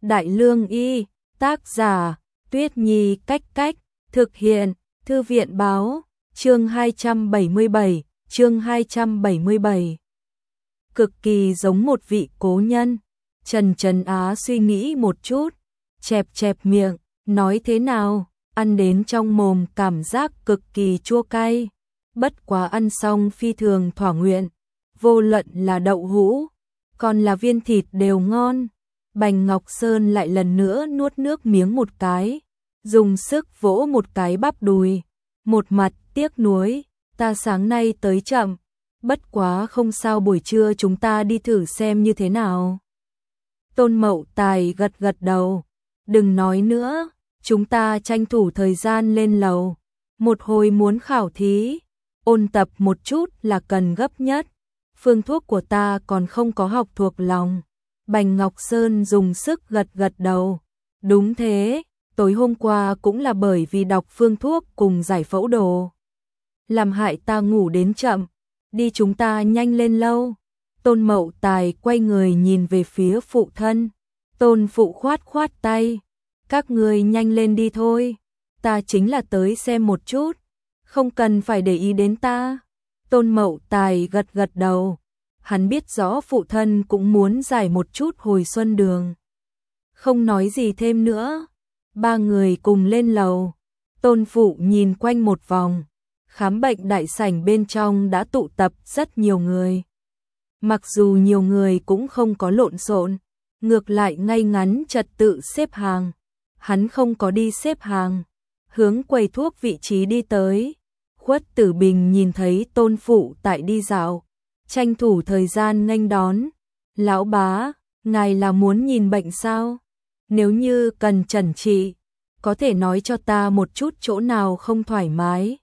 Đại Lương Y, tác giả, Tuyết Nhi Cách Cách, thực hiện, Thư viện Báo, chương 277, chương 277. Cực kỳ giống một vị cố nhân. Trần Á suy nghĩ một chút, chẹp miệng, nói thế nào, ăn đến trong mồm cảm giác cực kỳ chua cay. Bất quá ăn xong phi thường thỏa nguyện, vô luận là đậu hũ, còn là viên thịt đều ngon. Bành Ngọc Sơn lại lần nữa nuốt nước miếng một cái, dùng sức vỗ một cái bắp đùi, một mặt tiếc nuối, ta sáng nay tới chậm, bất quá không sao, buổi trưa chúng ta đi thử xem như thế nào. Tôn Mậu Tài gật đầu, đừng nói nữa, chúng ta tranh thủ thời gian lên lầu, một hồi muốn khảo thí, ôn tập một chút là cần gấp nhất, phương thuốc của ta còn không có học thuộc lòng. Bành Ngọc Sơn dùng sức gật đầu, đúng thế, tối hôm qua cũng là bởi vì đọc phương thuốc cùng giải phẫu đồ, làm hại ta ngủ đến chậm, đi chúng ta nhanh lên lâu. Tôn Mậu Tài quay người nhìn về phía phụ thân, Tôn phụ khoát tay, các ngươi nhanh lên đi thôi, ta chính là tới xem một chút, không cần phải để ý đến ta. Tôn Mậu Tài gật đầu, hắn biết rõ phụ thân cũng muốn giải một chút hồi xuân đường. Không nói gì thêm nữa, ba người cùng lên lầu, Tôn phụ nhìn quanh một vòng, khám bệnh đại sảnh bên trong đã tụ tập rất nhiều người. Mặc dù nhiều người cũng không có lộn xộn, ngược lại ngay ngắn trật tự xếp hàng. Hắn không có đi xếp hàng, hướng quầy thuốc vị trí đi tới. Khuất Tử Bình nhìn thấy Tôn phụ tại đi dạo, tranh thủ thời gian nghênh đón. Lão bá, ngài là muốn nhìn bệnh sao? Nếu như cần chẩn trị, có thể nói cho ta một chút chỗ nào không thoải mái.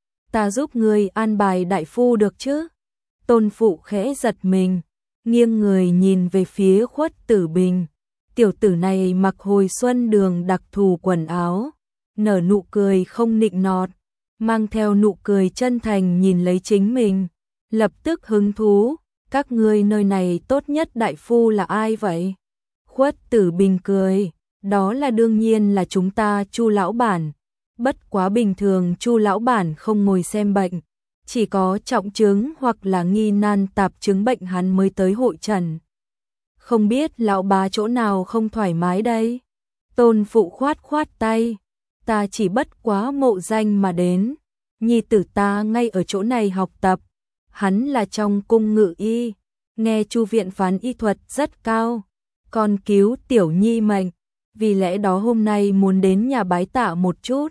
Ta giúp ngươi an bài đại phu được chứ? Tôn phụ khẽ giật mình, nghiêng người nhìn về phía Khuất Tử Bình. Tiểu tử này mặc hồi xuân đường đặc thù quần áo, nở nụ cười không nịnh nọt, mang theo nụ cười chân thành nhìn lấy chính mình, lập tức hứng thú, các ngươi nơi này tốt nhất đại phu là ai vậy? Khuất Tử Bình cười, đó là đương nhiên là chúng ta Chu lão bản, bất quá bình thường Chu lão bản không ngồi xem bệnh, chỉ có trọng chứng hoặc là nghi nan tạp chứng bệnh hắn mới tới hội trần. Không biết lão bá chỗ nào không thoải mái đây? Tôn phụ khoát tay, ta chỉ bất quá mộ danh mà đến, nhi tử ta ngay ở chỗ này học tập, hắn là trong cung ngự y, nghe Chu viện phán y thuật rất cao, còn cứu tiểu nhi mệnh, vì lẽ đó hôm nay muốn đến nhà bái tạ một chút.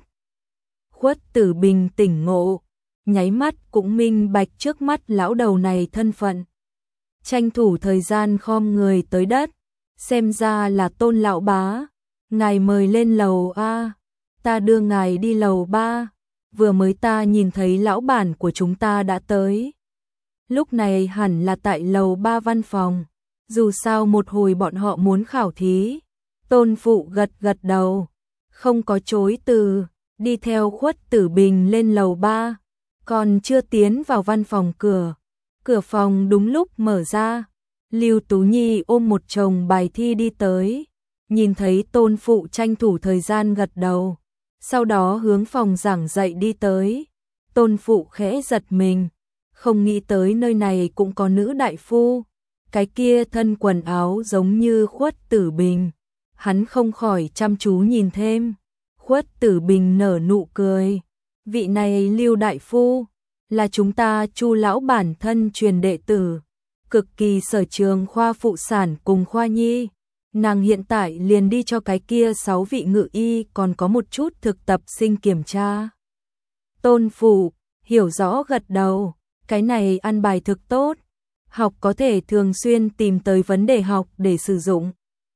Khuất Tử Bình tỉnh ngộ, nháy mắt cũng minh bạch trước mắt lão đầu này thân phận. Tranh thủ thời gian khom người tới đất, xem ra là Tôn lão bá, ngài mời lên lầu a, ta đưa ngài đi lầu 3, vừa mới ta nhìn thấy lão bản của chúng ta đã tới. Lúc này hẳn là tại lầu 3 văn phòng, dù sao một hồi bọn họ muốn khảo thí. Tôn phụ gật đầu, không có chối từ, đi theo Khuất Tử Bình lên lầu 3, còn chưa tiến vào văn phòng cửa phòng đúng lúc mở ra. Lưu Tú Nhi ôm một chồng bài thi đi tới, nhìn thấy Tôn phụ tranh thủ thời gian gật đầu, sau đó hướng phòng giảng dạy đi tới. Tôn phụ khẽ giật mình, không nghĩ tới nơi này cũng có nữ đại phu, cái kia thân quần áo giống như Khuất Tử Bình, hắn không khỏi chăm chú nhìn thêm. Khuất Tử Bình nở nụ cười, vị này Lưu đại phu là chúng ta Chu lão bản thân truyền đệ tử, cực kỳ sở trường khoa phụ sản cùng khoa nhi, nàng hiện tại liền đi cho cái kia 6 vị ngự y còn có một chút thực tập sinh kiểm tra. Tôn phụ hiểu rõ gật đầu, cái này ăn bài thực tốt, học có thể thường xuyên tìm tới vấn đề học để sử dụng,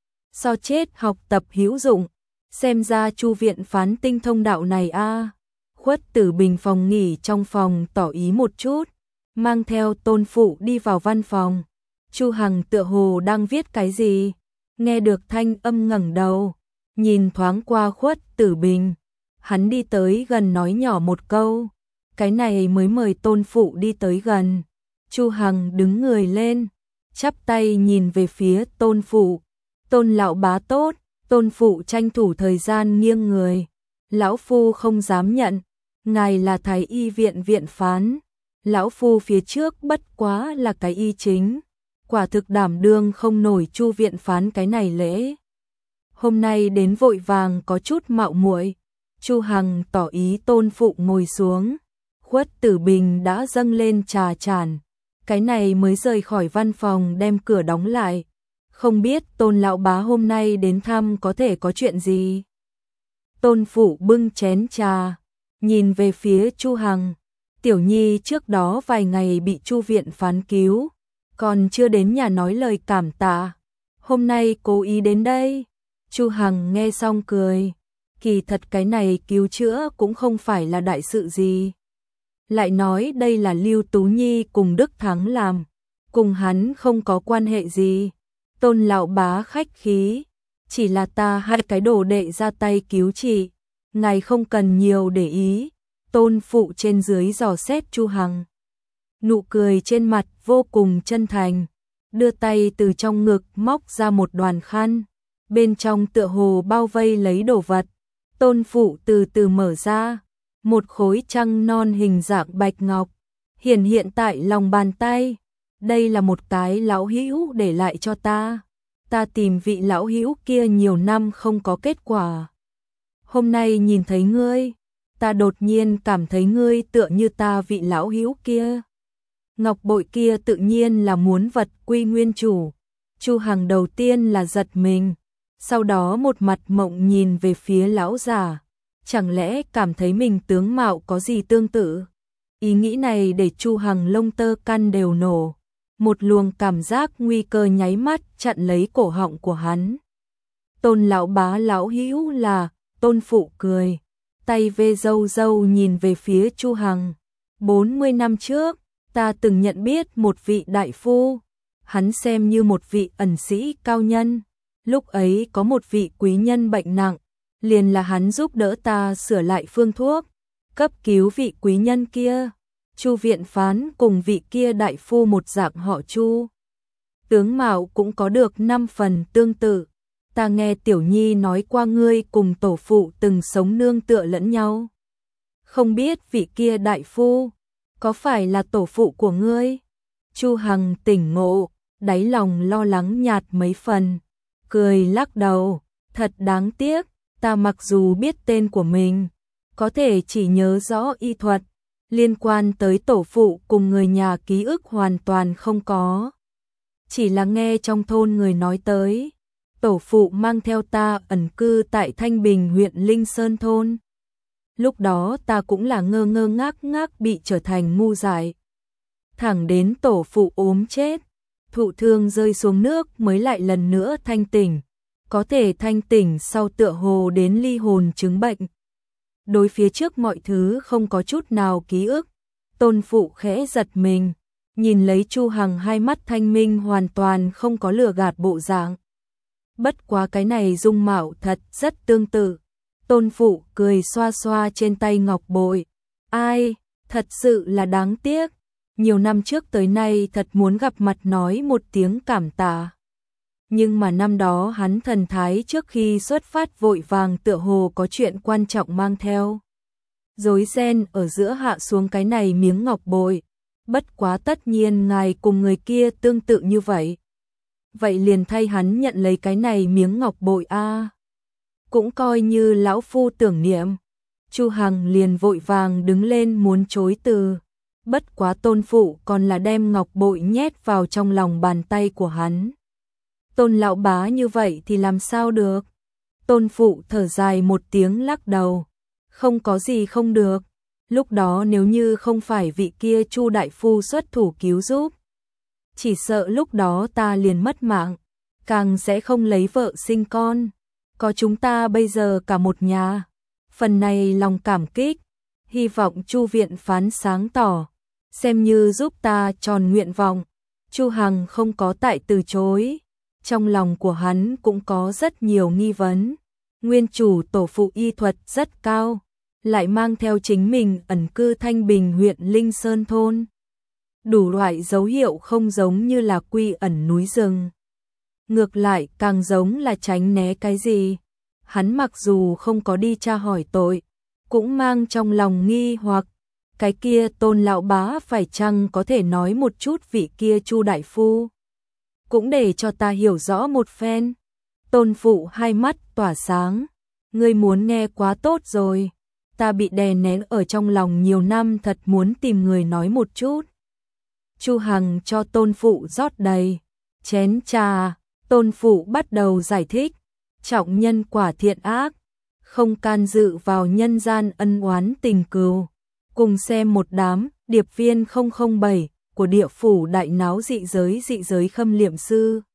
so chết học tập hữu dụng, xem ra Chu viện phán tinh thông đạo này a. Khuất Tử Bình phòng nghỉ trong phòng tỏ ý một chút, mang theo Tôn phụ đi vào văn phòng. Chu Hằng tựa hồ đang viết cái gì, nghe được thanh âm ngẩng đầu, nhìn thoáng qua Khuất Tử Bình, hắn đi tới gần nói nhỏ một câu, cái này mới mời Tôn phụ đi tới gần. Chu Hằng đứng người lên, chắp tay nhìn về phía Tôn phụ, Tôn lão bá tốt, Tôn phụ tranh thủ thời gian nghiêng người. Lão phu không dám nhận, ngài là thái y viện viện phán. Lão phu phía trước bất quá là cái y chính, quả thực đảm đương không nổi Chu viện phán cái này lễ. Hôm nay đến vội vàng có chút mạo muội. Chu Hằng tỏ ý tôn phụ ngồi xuống. Khuất Tử Bình đã dâng lên trà tràn, cái này mới rời khỏi văn phòng đem cửa đóng lại. Không biết Tôn lão bá hôm nay đến thăm có thể có chuyện gì. Tôn phụ bưng chén trà, nhìn về phía Chu Hằng. Tiểu Nhi trước đó vài ngày bị Chu viện phán cứu, còn chưa đến nhà nói lời cảm tạ. Hôm nay cố ý đến đây. Chu Hằng nghe xong cười. Kỳ thật cái này cứu chữa cũng không phải là đại sự gì. Lại nói đây là Lưu Tú Nhi cùng Đức Thắng làm, cùng hắn không có quan hệ gì. Tôn lão bá khách khí, chỉ là ta hai cái đồ đệ ra tay cứu trị, ngài không cần nhiều để ý. Tôn phụ trên dưới dò xét Chu Hằng, nụ cười trên mặt vô cùng chân thành, đưa tay từ trong ngực móc ra một đoàn khăn, bên trong tựa hồ bao vây lấy đồ vật. Tôn phụ từ từ mở ra, một khối trăng non hình dạng bạch ngọc hiển hiện tại lòng bàn tay. Đây là một cái lão hữu để lại cho ta. Ta tìm vị lão hữu kia nhiều năm không có kết quả. Hôm nay nhìn thấy ngươi, ta đột nhiên cảm thấy ngươi tựa như ta vị lão hữu kia. Ngọc bội kia tự nhiên là muốn vật quy nguyên chủ. Chu Hằng đầu tiên là giật mình, sau đó một mặt mộng nhìn về phía lão già. Chẳng lẽ cảm thấy mình tướng mạo có gì tương tự? Ý nghĩ này để Chu Hằng lông tơ căn đều nổ. Một luồng cảm giác nguy cơ nháy mắt chặn lấy cổ họng của hắn. Tôn lão bá lão hữu là, tôn phụ cười, tay vê râu râu nhìn về phía Chu Hằng. 40 năm trước, ta từng nhận biết một vị đại phu, hắn xem như một vị ẩn sĩ cao nhân. Lúc ấy có một vị quý nhân bệnh nặng, liền là hắn giúp đỡ ta sửa lại phương thuốc, cấp cứu vị quý nhân kia. Chu viện phán cùng vị kia đại phu một dạng họ Chu, tướng mạo cũng có được 5 phần tương tự. Ta nghe Tiểu Nhi nói qua ngươi cùng tổ phụ từng sống nương tựa lẫn nhau. Không biết vị kia đại phu có phải là tổ phụ của ngươi? Chu Hằng tỉnh ngộ, đáy lòng lo lắng nhạt mấy phần, cười lắc đầu, thật đáng tiếc, ta mặc dù biết tên của mình, có thể chỉ nhớ rõ y thuật, liên quan tới tổ phụ cùng người nhà ký ức hoàn toàn không có. Chỉ là nghe trong thôn người nói tới, tổ phụ mang theo ta ẩn cư tại Thanh Bình huyện Linh Sơn thôn. Lúc đó ta cũng là ngơ ngơ ngác ngác bị trở thành ngu dại. Thẳng đến tổ phụ ốm chết, thụ thương rơi xuống nước mới lại lần nữa thanh tỉnh. Có thể thanh tỉnh sau tựa hồ đến ly hồn chứng bệnh. Đối phía trước mọi thứ không có chút nào ký ức. Tôn phụ khẽ giật mình, nhìn lấy Chu Hằng hai mắt thanh minh hoàn toàn không có lừa gạt bộ dạng. Bất quá cái này dung mạo thật rất tương tự. Tôn phụ cười xoa xoa trên tay ngọc bội. Ai, thật sự là đáng tiếc. Nhiều năm trước tới nay thật muốn gặp mặt nói một tiếng cảm tạ. Nhưng mà năm đó hắn thần thái trước khi xuất phát vội vàng tựa hồ có chuyện quan trọng mang theo. Rối ren ở giữa hạ xuống cái này miếng ngọc bội. Bất quá tất nhiên ngài cùng người kia tương tự như vậy. Vậy liền thay hắn nhận lấy cái này miếng ngọc bội a. Cũng coi như lão phu tưởng niệm. Chu Hằng liền vội vàng đứng lên muốn chối từ. Bất quá tôn phụ còn là đem ngọc bội nhét vào trong lòng bàn tay của hắn. Tôn lão bá như vậy thì làm sao được? Tôn phụ thở dài một tiếng lắc đầu. Không có gì không được. Lúc đó nếu như không phải vị kia Chu đại phu xuất thủ cứu giúp, chỉ sợ lúc đó ta liền mất mạng, càng sẽ không lấy vợ sinh con. Có chúng ta bây giờ cả một nhà. Phần này lòng cảm kích, hy vọng Chu viện phán sáng tỏ, xem như giúp ta tròn nguyện vọng. Chu Hằng không có tại từ chối. Trong lòng của hắn cũng có rất nhiều nghi vấn. Nguyên chủ tổ phụ y thuật rất cao, lại mang theo chính mình ẩn cư Thanh Bình huyện Linh Sơn thôn. Đủ loại dấu hiệu không giống như là quy ẩn núi rừng. Ngược lại càng giống là tránh né cái gì. hắn mặc dù không có đi tra hỏi tội, cũng mang trong lòng nghi hoặc, cái kia Tôn lão bá phải chăng có thể nói một chút vị kia Chu đại phu, cũng để cho ta hiểu rõ một phen. Tôn phụ hai mắt tỏa sáng, ngươi muốn nghe quá tốt rồi, ta bị đè nén ở trong lòng nhiều năm, thật muốn tìm người nói một chút. Chu Hằng cho Tôn phụ rót đầy chén trà, Tôn phụ bắt đầu giải thích, trọng nhân quả thiện ác, không can dự vào nhân gian ân oán tình cừu. Cùng xem một đám điệp viên 007 của địa phủ đại náo dị giới khâm liệm sư.